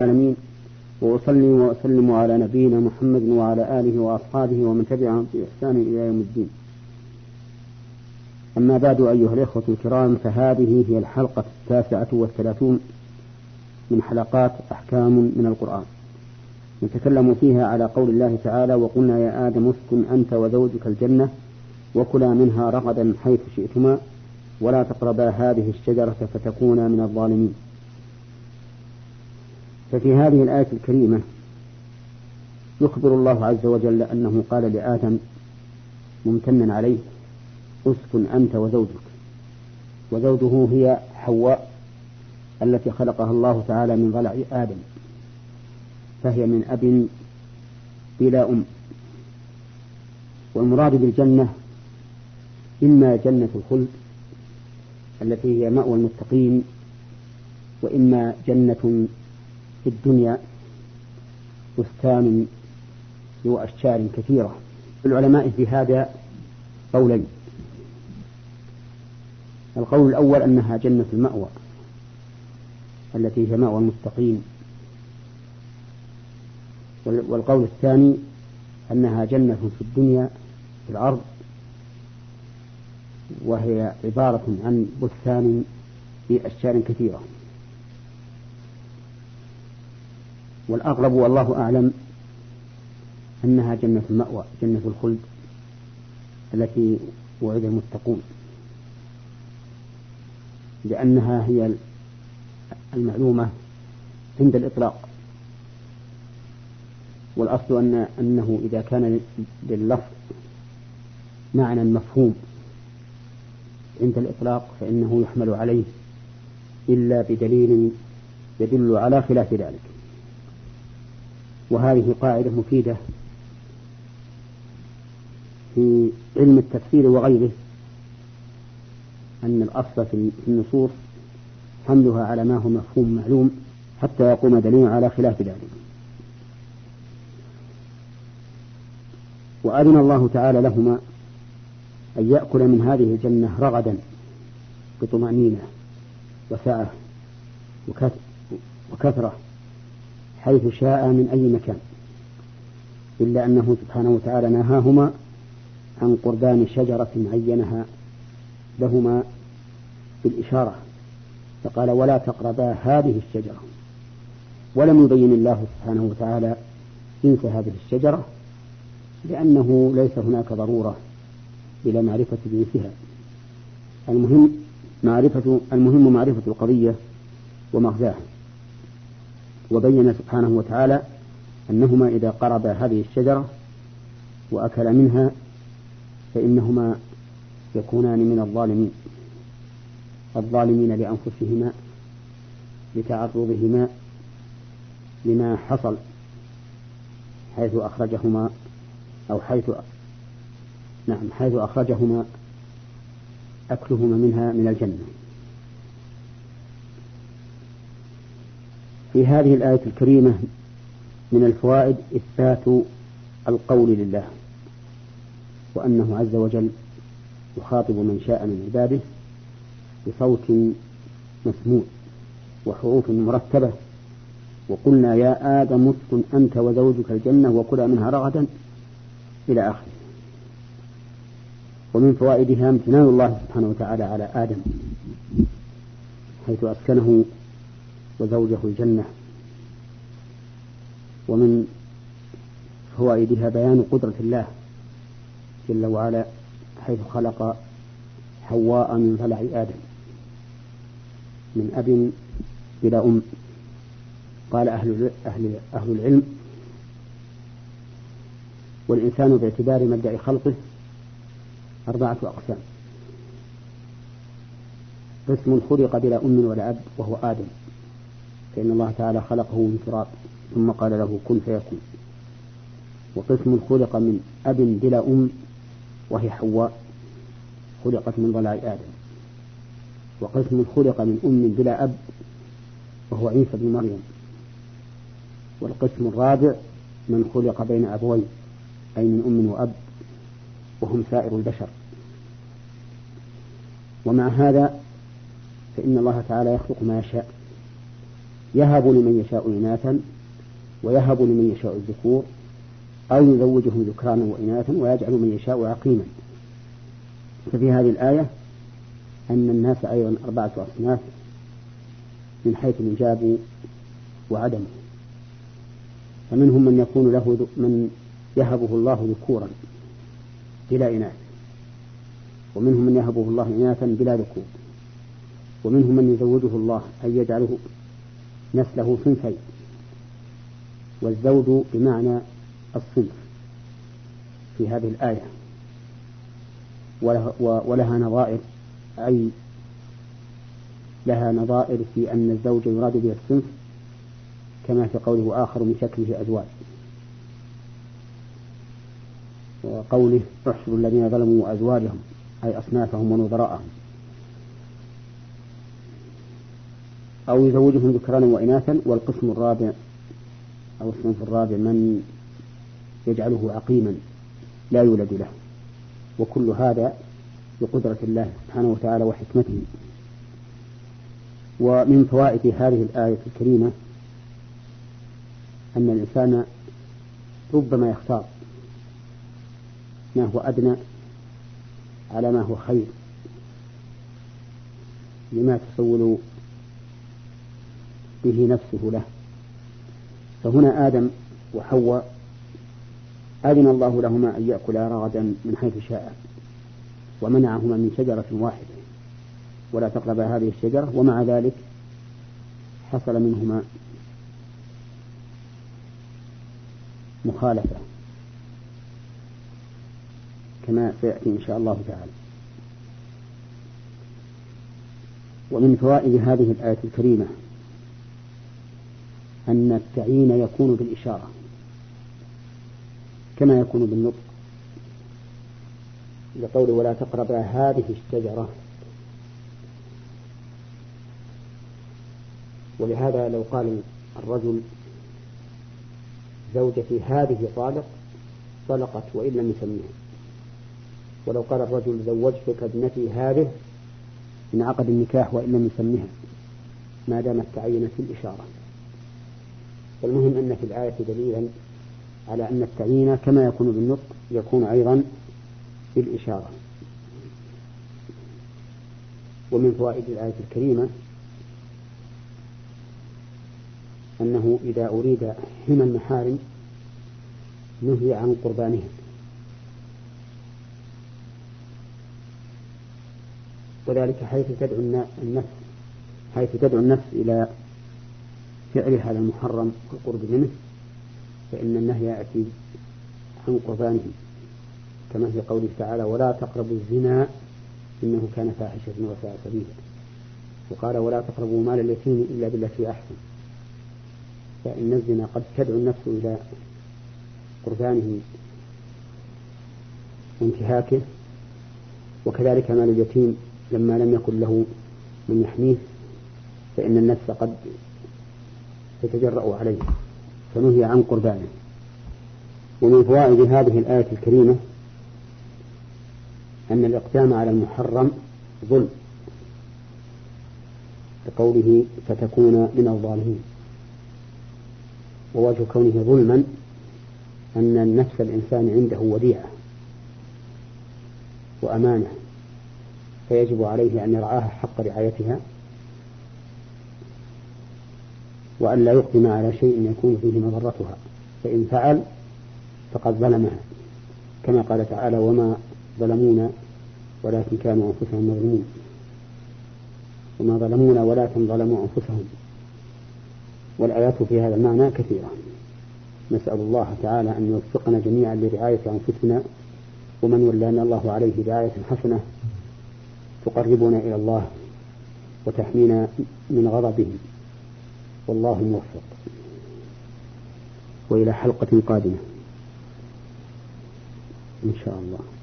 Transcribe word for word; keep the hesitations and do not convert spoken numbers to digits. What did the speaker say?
العالمين، وأصلي وأسلم على نبينا محمد وعلى آله وأصحابه ومن تبعهم بإحسان إلى يوم الدين. أما بعد، أيها الإخوة الكرام، فهذه هي الحلقة التاسعة والثلاثون من حلقات أحكام من القرآن، نتكلم فيها على قول الله تعالى: وقلنا يا آدم اسكن أنت وزوجك الجنة وكلا منها رغدا حيث شئتما ولا تقربا هذه الشجرة فتكونا من الظالمين. ففي هذه الآية الكريمة يخبر الله عز وجل أنه قال لآدم ممتنا عليه: اسكن أنت وزوجك. وزوجه هي حواء التي خلقها الله تعالى من ضلع آدم، فهي من أب بلا أم. والمراد بالجنة إما جنة الخلد التي هي مأوى المتقين، وإما جنة في الدنيا بستان ذو أشجار كثيرة. العلماء في هذا قولين: القول الأول أنها جنة المأوى التي هي مأوى المتقين، والقول الثاني أنها جنة في الدنيا في الأرض، وهي عبارة عن بستان في أشجار كثيرة. والأقرب والله أعلم أنها جنة المأوى، جنة الخلد التي وعد المتقون، لأنها هي المعلومة عند الإطلاق. والأصل أن أنه إذا كان لللفظ معنى مفهوم عند الإطلاق فإنه يحمل عليه إلا بدليل يدل على خلاف ذلك. وهذه قاعدة مفيدة في علم التفسير وغيره، أن الأصل في النصوص حملها على ما هو مفهوم معلوم حتى يقوم دليل على خلاف ذلك. وأذن الله تعالى لهما أن يأكل من هذه الجنة رغدا بطمأنينة وسعة وكثرة حيث شاء من أي مكان، إلا أنه سبحانه وتعالى نهاهما عن قربان شجرة عينها لهما بالإشارة، فقال: ولا تقربا هذه الشجرة. ولم يبين الله سبحانه وتعالى جنس هذه الشجرة، لأنه ليس هناك ضرورة إلى معرفة جنسها. المهم معرفة المهم معرفة القضية ومغزاها. وبين سبحانه وتعالى أنهما إذا قربا هذه الشجرة وأكل منها فإنهما يكونان من الظالمين، الظالمين لأنفسهما لتعرضهما لما حصل حيث أخرجهما أو حيث نعم حيث أخرجهما أكلهما منها من الجنة. في هذه الآية الكريمة من الفوائد إثبات القول لله، وأنه عز وجل يخاطب من شاء من عباده بصوت مسموع وحروف مرتبة: وقلنا يا آدم اسكن أنت وزوجك الجنة وكلا منها رغدا إلى آخره. ومن فوائدها امتنان الله سبحانه وتعالى على آدم حيث أسكنه وزوجه الجنة. ومن فوائدها بيان قدرة الله جل وعلا حيث خلق حواء من ضلع آدم من أب بلا أم. قال أهل, أهل, أهل العلم: والإنسان باعتبار مبدأ خلقه أربعة أقسام: قسم خلق بلا أم ولا أب وهو آدم، فإن الله تعالى خلقه من تراب ثم قال له كن فيكون. وقسم خلق من أب بلا أم وهي حواء خلقت من ضلع آدم. وقسم خلق من أم بلا أب وهو عيسى بن مريم. والقسم الرابع من خلق بين أبوين أي من أم وأب وهم سائر البشر. ومع هذا فإن الله تعالى يخلق ما يشاء، يهب لمن يشاء إناثا ويهب لمن يشاء الذكور أو يزوجهم ذكرانا وإناثا ويجعل من يشاء عقيما. ففي هذه الآية أن الناس أيضا أربعة أصناف من حيث الإيجاب وعدمه. فمنهم من يكون له من يهبه الله ذكورا بلا إناث، ومنهم من يهبه الله إناثا بلا ذكور، ومنهم من يزوجه الله أن يجعله نسله صنفين، والزوج بمعنى الصنف في هذه الآية، ولها نظائر، أي لها نظائر في أن الزوج يراد به الصنف، كما في قوله آخر من شكله أزواج، وقوله احشروا الذين ظلموا أزواجهم أي أصنافهم ونظراءهم، أو يزوجهم ذكرانا وإناثا. والقسم الرابع أو الصنف الرابع من يجعله عقيما لا يولد له، وكل هذا بقدرة الله سبحانه وتعالى وحكمته. ومن فوائد هذه الآية الكريمة أن الإنسان ربما يختار ما هو أدنى على ما هو خير لما تسول به نفسه له. فهنا آدم وحواء أذن الله لهما أن يأكلا رغدا من حيث شاء، ومنعهما من شجرة واحدة ولا تقربا هذه الشجرة، ومع ذلك حصل منهما مخالفة كما سيأتي إن شاء الله تعالى. ومن فوائد هذه الآية الكريمة أن التعيين يكون بالإشارة كما يكون بالنطق، لقول ولا تقربا هذه الشجرة. ولهذا لو قال الرجل زوجتي هذه طالق طلقت وإن لم يسميها، ولو قال الرجل زوجتك ابنتي هذه انعقد النكاح وإن لم يسميها، ما دامت تعينت في الإشارة. فالمهم أن في الآية دليلا على أن التعيين كما يكون بالنطق يكون أيضا بالإشارة. ومن فوائد الآية الكريمة أنه إذا أريد حمى المحارم نهي عن قربانها، وذلك حيث تدعو النفس حيث تدعو النفس إلى فعل هذا المحرم والقرب منه، فإن النهي يأتي عن قربانه، كما في قوله تعالى ولا تقربوا الزنا إنه كان فاحشة وساء سبيلا، وقال ولا تقربوا مال اليتيم إلا بالتي أحسن. فإن الزنا قد تدعو النفس إلى قربانه وانتهاكه، وكذلك مال اليتيم لما لم يكن له من يحميه فإن النفس قد تتجرأ عليه فنهي عن قربانه. ومن فوائد هذه الآية الكريمة أن الإقدام على المحرم ظلم، بقوله فتكون من الظالمين. ووجه كونه ظلما أن النفس الإنسان عنده وديعة وأمانة، فيجب عليه أن يرعاها حق رعايتها، وأن لا يقدم على شيء يكون فيه مضرتها، فإن فعل فقد ظلمها، كما قال تعالى وما ظلمونا ولكن كانوا أنفسهم يظلمون، وما ظلمونا ولكن ظلموا أنفسهم. والآيات في هذا المعنى كثيرة. نسأل الله تعالى أن يوفقنا جميعا لرعاية أنفسنا، ومن ولانا الله عليه رعاية حسنة تقربنا إلى الله وتحمينا من غضبه، والله موفق. وإلى حلقة قادمة إن شاء الله.